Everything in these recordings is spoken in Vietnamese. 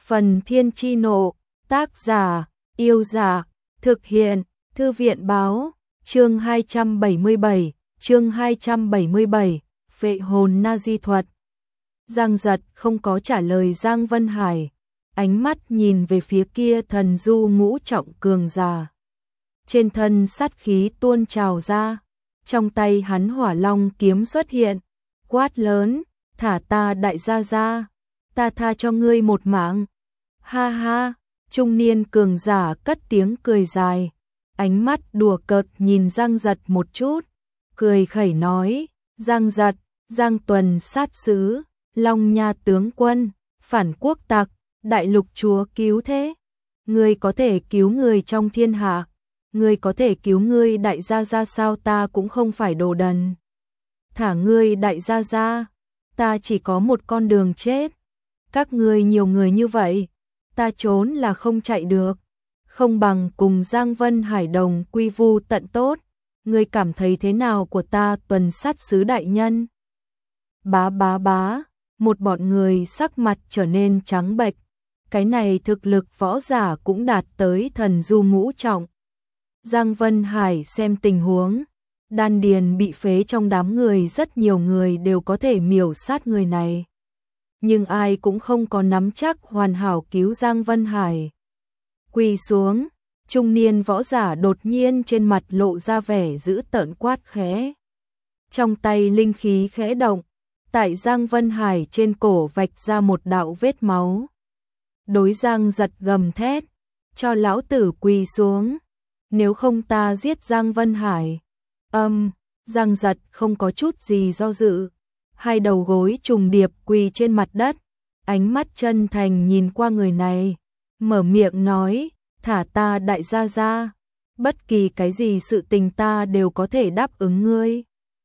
Phần Thiên Chi Nộ, tác giả, Yêu Dạ, thực hiện, Thư viện Báo, chương 277, Vệ hồn na di thuật. Giang Giật không có trả lời Giang Vân Hải, ánh mắt nhìn về phía kia thần du ngũ trọng cường giả. Trên thân sát khí tuôn trào ra, trong tay hắn hỏa long kiếm xuất hiện, quát lớn, thả ta đại gia ra, ta tha cho ngươi một mạng. Ha ha, trung niên cường giả cất tiếng cười dài, ánh mắt đùa cợt nhìn Giang Giật một chút, cười khẩy nói, Giang Giật, Giang Tuần sát sứ, Long Nha tướng quân, phản quốc tặc, đại lục chúa cứu thế. Ngươi có thể cứu người trong thiên hạ, ngươi có thể cứu ngươi đại gia ra sao, ta cũng không phải đồ đần. Thả ngươi đại gia ra, ta chỉ có một con đường chết. Các ngươi nhiều người như vậy, ta trốn là không chạy được, không bằng cùng Giang Vân Hải đồng quy vu tận tốt. Ngươi cảm thấy thế nào của ta, Tuần sát sứ đại nhân? Bá bá bá, một bọn người sắc mặt trở nên trắng bệch. Cái này thực lực võ giả cũng đạt tới thần du ngũ trọng. Giang Vân Hải xem tình huống, đan điền bị phế trong đám người, rất nhiều người đều có thể miểu sát người này. Nhưng ai cũng không có nắm chắc hoàn hảo cứu Giang Vân Hải. Quỳ xuống, trung niên võ giả đột nhiên trên mặt lộ ra vẻ dữ tợn quát khẽ. Trong tay linh khí khẽ động, tại Giang Vân Hải trên cổ vạch ra một đạo vết máu. Đối Giang Giật gầm thét, cho lão tử quỳ xuống, nếu không ta giết Giang Vân Hải. Giang Giật không có chút gì do dự, hai đầu gối trùng điệp quỳ trên mặt đất, ánh mắt chân thành nhìn qua người này, mở miệng nói, thả ta đại gia ra, bất kỳ cái gì sự tình ta đều có thể đáp ứng ngươi.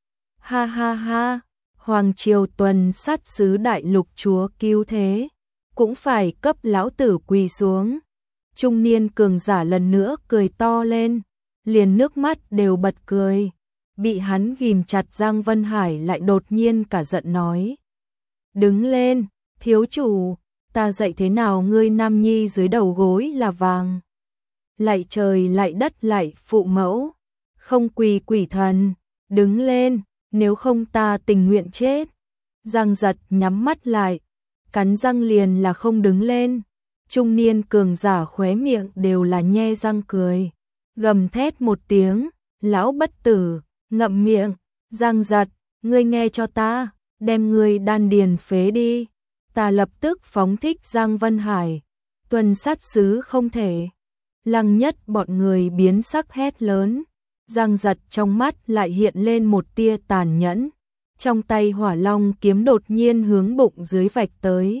Ha ha ha, Hoàng Triều Tuần sát sứ đại lục chúa cứu thế, cũng phải cấp lão tử quỳ xuống. Trung niên cường giả lần nữa cười to lên, liền nước mắt đều bật cười. Bị hắn ghim chặt Giang Vân Hải lại đột nhiên cả giận nói, đứng lên, thiếu chủ, ta dạy thế nào ngươi nam nhi dưới đầu gối là vàng. Lạy trời lạy đất lạy phụ mẫu, không quỳ quỷ thần, đứng lên, nếu không ta tình nguyện chết. Giang Giật nhắm mắt lại, cắn răng liền là không đứng lên. Trung niên cường giả khóe miệng đều là nhe răng cười, gầm thét một tiếng, lão bất tử, ngậm miệng. Giang Giật, ngươi nghe cho ta, đem ngươi đan điền phế đi, ta lập tức phóng thích Giang Vân Hải. Tuần sát sứ không thể. Lăng Nhất bọn người biến sắc hét lớn. Giang Giật trong mắt lại hiện lên một tia tàn nhẫn, trong tay hỏa long kiếm đột nhiên hướng bụng dưới vạch tới.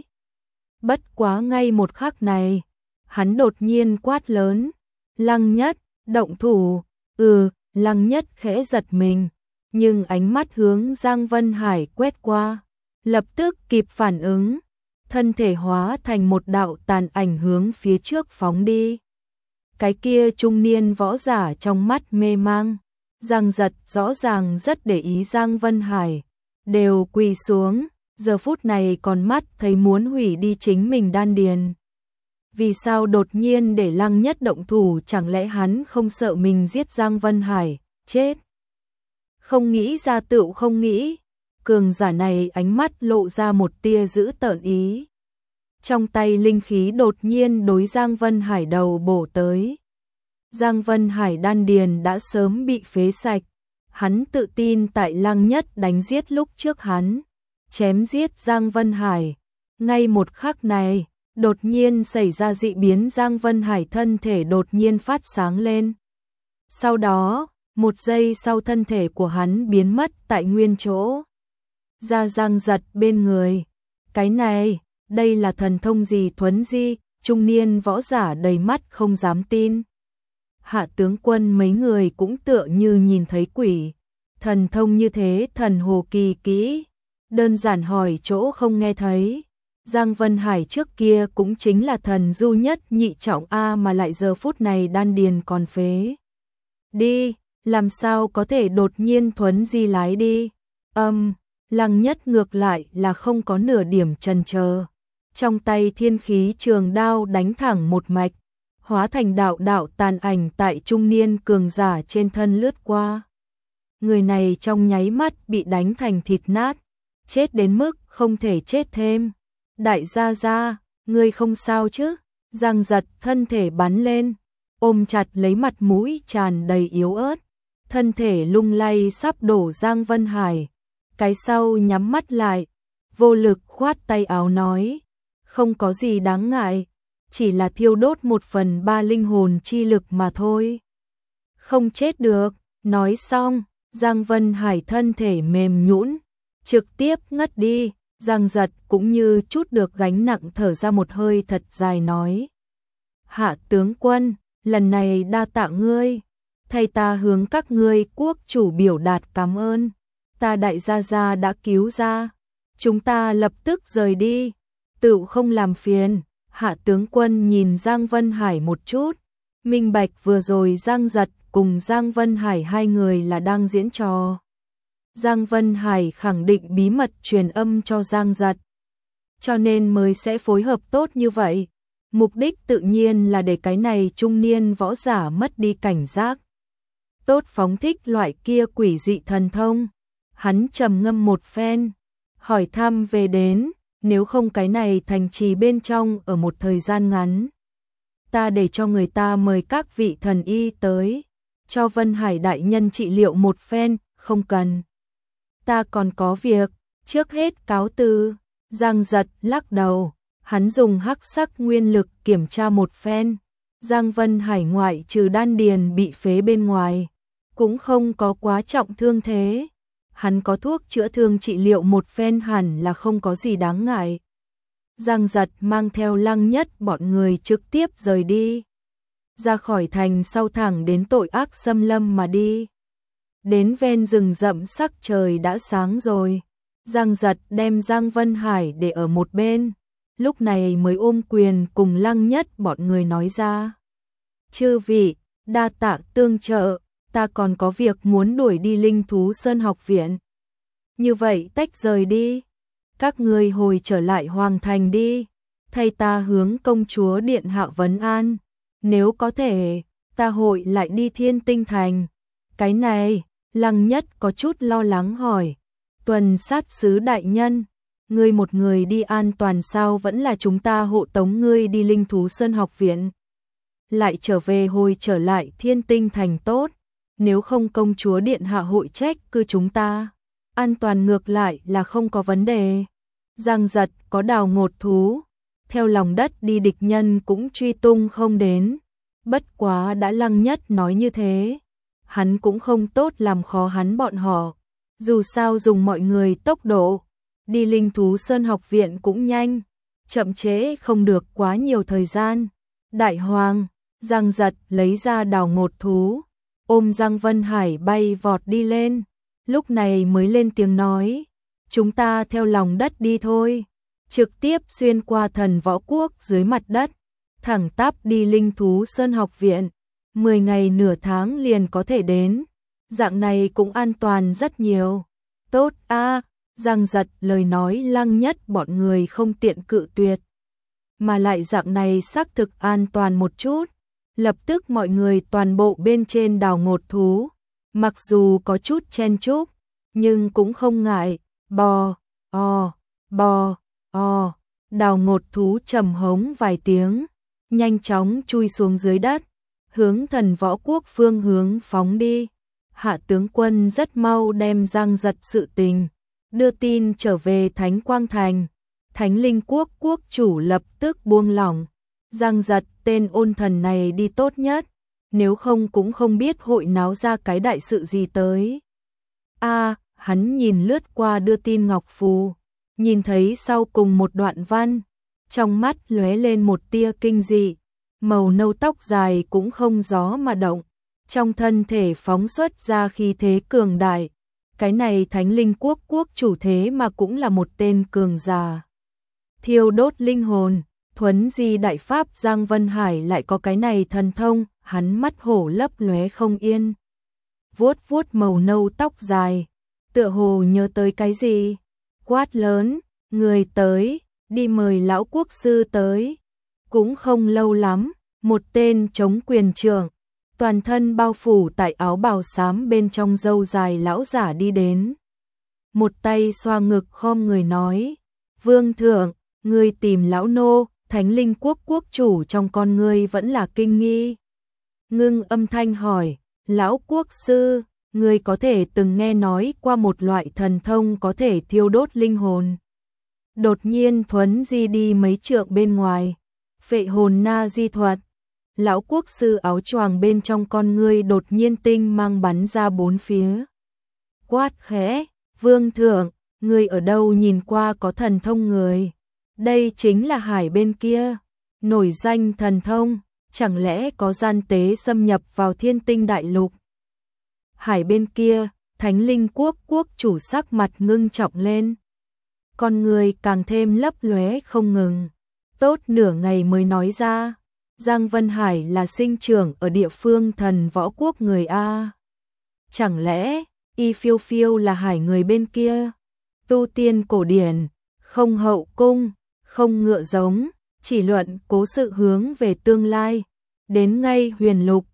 Bất quá ngay một khắc này, hắn đột nhiên quát lớn, Lăng Nhất, động thủ. Lăng Nhất khẽ giật mình, nhưng ánh mắt hướng Giang Vân Hải quét qua, lập tức kịp phản ứng, thân thể hóa thành một đạo tàn ảnh hướng phía trước phóng đi. Cái kia trung niên võ giả trong mắt mê mang, Giang Giật rõ ràng rất để ý Giang Vân Hải, đều quỳ xuống, giờ phút này còn mắt thấy muốn hủy đi chính mình đan điền. Vì sao đột nhiên để Lăng Nhất động thủ, chẳng lẽ hắn không sợ mình giết Giang Vân Hải, chết? Không nghĩ ra tựu không nghĩ, cường giả này ánh mắt lộ ra một tia dữ tợn ý. Trong tay linh khí đột nhiên đối Giang Vân Hải đầu bổ tới. Giang Vân Hải đan điền đã sớm bị phế sạch, hắn tự tin tại Lăng Nhất đánh giết lúc trước hắn, chém giết Giang Vân Hải. Ngay một khắc này, đột nhiên xảy ra dị biến, Giang Vân Hải thân thể đột nhiên phát sáng lên. Sau đó, một giây sau thân thể của hắn biến mất tại nguyên chỗ. Ra Giang Giật bên người. Cái này, đây là thần thông gì thuấn di? Trung niên võ giả đầy mắt không dám tin. Hạ tướng quân mấy người cũng tựa như nhìn thấy quỷ. Thần thông như thế thần hồ kỳ kỹ, đơn giản hỏi chỗ không nghe thấy. Giang Vân Hải trước kia cũng chính là thần du nhất nhị trọng A, mà lại giờ phút này đan điền còn phế đi, làm sao có thể đột nhiên thuấn di lái đi. Lăng Nhất ngược lại là không có nửa điểm chần chờ, Trong tay thiên khí trường đao đánh thẳng một mạch, hóa thành đạo đạo tàn ảnh tại trung niên cường giả trên thân lướt qua. Người này trong nháy mắt bị đánh thành thịt nát, chết đến mức không thể chết thêm. Đại gia gia, ngươi không sao chứ? Giang Giật thân thể bắn lên, ôm chặt lấy mặt mũi tràn đầy yếu ớt, thân thể lung lay sắp đổ Giang Vân Hải. Cái sau nhắm mắt lại, vô lực khoát tay áo nói, không có gì đáng ngại, chỉ là thiêu đốt 1/3 linh hồn chi lực mà thôi. Không chết được. Nói xong, Giang Vân Hải thân thể mềm nhũn, trực tiếp ngất đi. Giang Giật cũng như chút được gánh nặng thở ra một hơi thật dài nói, Hạ tướng quân, lần này đa tạ ngươi, thay ta hướng các ngươi quốc chủ biểu đạt cảm ơn. Ta đại gia gia đã cứu ra, chúng ta lập tức rời đi, tự không làm phiền. Hạ tướng quân nhìn Giang Vân Hải một chút, minh bạch vừa rồi Giang Giật cùng Giang Vân Hải hai người là đang diễn trò. Giang Vân Hải khẳng định bí mật truyền âm cho Giang Giật, cho nên mới sẽ phối hợp tốt như vậy. Mục đích tự nhiên là để cái này trung niên võ giả mất đi cảnh giác, tốt phóng thích loại kia quỷ dị thần thông. Hắn trầm ngâm một phen, hỏi thăm về đến, nếu không cái này thành trì bên trong ở một thời gian ngắn, ta để cho người ta mời các vị thần y tới, cho Vân Hải đại nhân trị liệu một phen. Không cần, ta còn có việc, trước hết cáo từ. Giang Giật lắc đầu, hắn dùng hắc sắc nguyên lực kiểm tra một phen, Giang Vân Hải ngoại trừ đan điền bị phế bên ngoài, cũng không có quá trọng thương thế. Hắn có thuốc chữa thương trị liệu một phen hẳn là không có gì đáng ngại. Giang Giật mang theo Lăng Nhất bọn người trực tiếp rời đi, ra khỏi thành sau thẳng đến tội ác xâm lâm mà đi. Đến ven rừng rậm sắc trời đã sáng rồi, Giang Giật đem Giang Vân Hải để ở một bên, lúc này mới ôm quyền cùng Lăng Nhất bọn người nói ra, chư vị, đa tạ tương trợ, ta còn có việc muốn đuổi đi Linh Thú Sơn học viện. Như vậy tách rời đi, các ngươi hồi trở lại hoàng thành đi, thay ta hướng công chúa điện hạ vấn an, nếu có thể, ta hội lại đi Thiên Tinh Thành. Cái này, Lăng Nhất có chút lo lắng hỏi, tuần sát sứ đại nhân, ngươi một người đi an toàn sao, vẫn là chúng ta hộ tống ngươi đi Linh Thú Sơn học viện, lại trở về hồi trở lại Thiên Tinh Thành tốt, nếu không công chúa điện hạ hội trách cứ chúng ta. An toàn ngược lại là không có vấn đề. Giang Giật có đào ngột thú, theo lòng đất đi địch nhân cũng truy tung không đến. Bất quá đã Lăng Nhất nói như thế, hắn cũng không tốt làm khó hắn bọn họ. Dù sao dùng mọi người tốc độ, đi Linh Thú Sơn học viện cũng nhanh, chậm trễ không được quá nhiều thời gian. Đại hoàng, Giang Giật lấy ra đào ngột thú, ôm Giang Vân Hải bay vọt đi lên, lúc này mới lên tiếng nói, chúng ta theo lòng đất đi thôi, trực tiếp xuyên qua Thần Võ Quốc dưới mặt đất, thẳng tắp đi Linh Thú Sơn học viện, 10 ngày nửa tháng liền có thể đến, dạng này cũng an toàn rất nhiều. Tốt a, Giang Giật lời nói Lăng Nhất bọn người không tiện cự tuyệt, mà lại dạng này xác thực an toàn một chút. Lập tức mọi người toàn bộ bên trên đào ngột thú, mặc dù có chút chen chúc, nhưng cũng không ngại, bò, đào ngột thú trầm hống vài tiếng, nhanh chóng chui xuống dưới đất, hướng Thần Võ Quốc phương hướng phóng đi. Hạ tướng quân rất mau đem Giang Giật sự tình, đưa tin trở về Thánh Quang Thành, Thánh Linh Quốc quốc chủ lập tức buông lỏng. Giang Giật tên ôn thần này đi tốt nhất, nếu không cũng không biết hội náo ra cái đại sự gì tới. Hắn nhìn lướt qua đưa tin ngọc phù, nhìn thấy sau cùng một đoạn văn, trong mắt lóe lên một tia kinh dị, màu nâu tóc dài cũng không gió mà động, trong thân thể phóng xuất ra khí thế cường đại. Cái này Thánh Linh Quốc quốc chủ thế mà cũng là một tên cường giả. Thiêu đốt linh hồn, thuấn di đại pháp Giang Vân Hải lại có cái này thần thông, hắn mắt hổ lấp lóe không yên. Vuốt vuốt màu nâu tóc dài, tựa hồ nhớ tới cái gì, quát lớn, người tới, đi mời lão quốc sư tới. Cũng không lâu lắm, một tên chống quyền trưởng, toàn thân bao phủ tại áo bào xám bên trong râu dài lão giả đi đến. Một tay xoa ngực khom người nói, Vương thượng, ngươi tìm lão nô, Thánh Linh quốc quốc chủ trong con ngươi vẫn là kinh nghi. Ngưng âm thanh hỏi, lão quốc sư, ngươi có thể từng nghe nói qua một loại thần thông có thể thiêu đốt linh hồn. Đột nhiên thuấn di đi mấy trượng bên ngoài, phệ hồn na di thuật. Lão quốc sư áo choàng bên trong con ngươi đột nhiên tinh mang bắn ra bốn phía. Quát khẽ, Vương thượng, ngươi ở đâu nhìn qua có thần thông người? Đây chính là hải bên kia, nổi danh thần thông, chẳng lẽ có gian tế xâm nhập vào Thiên Tinh đại lục? Hải bên kia, Thánh Linh quốc quốc chủ sắc mặt ngưng trọng lên. Con người càng thêm lấp lóe không ngừng. Tốt nửa ngày mới nói ra, Giang Vân Hải là sinh trưởng ở địa phương thần võ quốc người A. Chẳng lẽ, Y Phiêu Phiêu là hải người bên kia? Tu tiên cổ điển, không hậu cung, không ngựa giống, chỉ luận cố sự hướng về tương lai. Đến ngay huyền lục,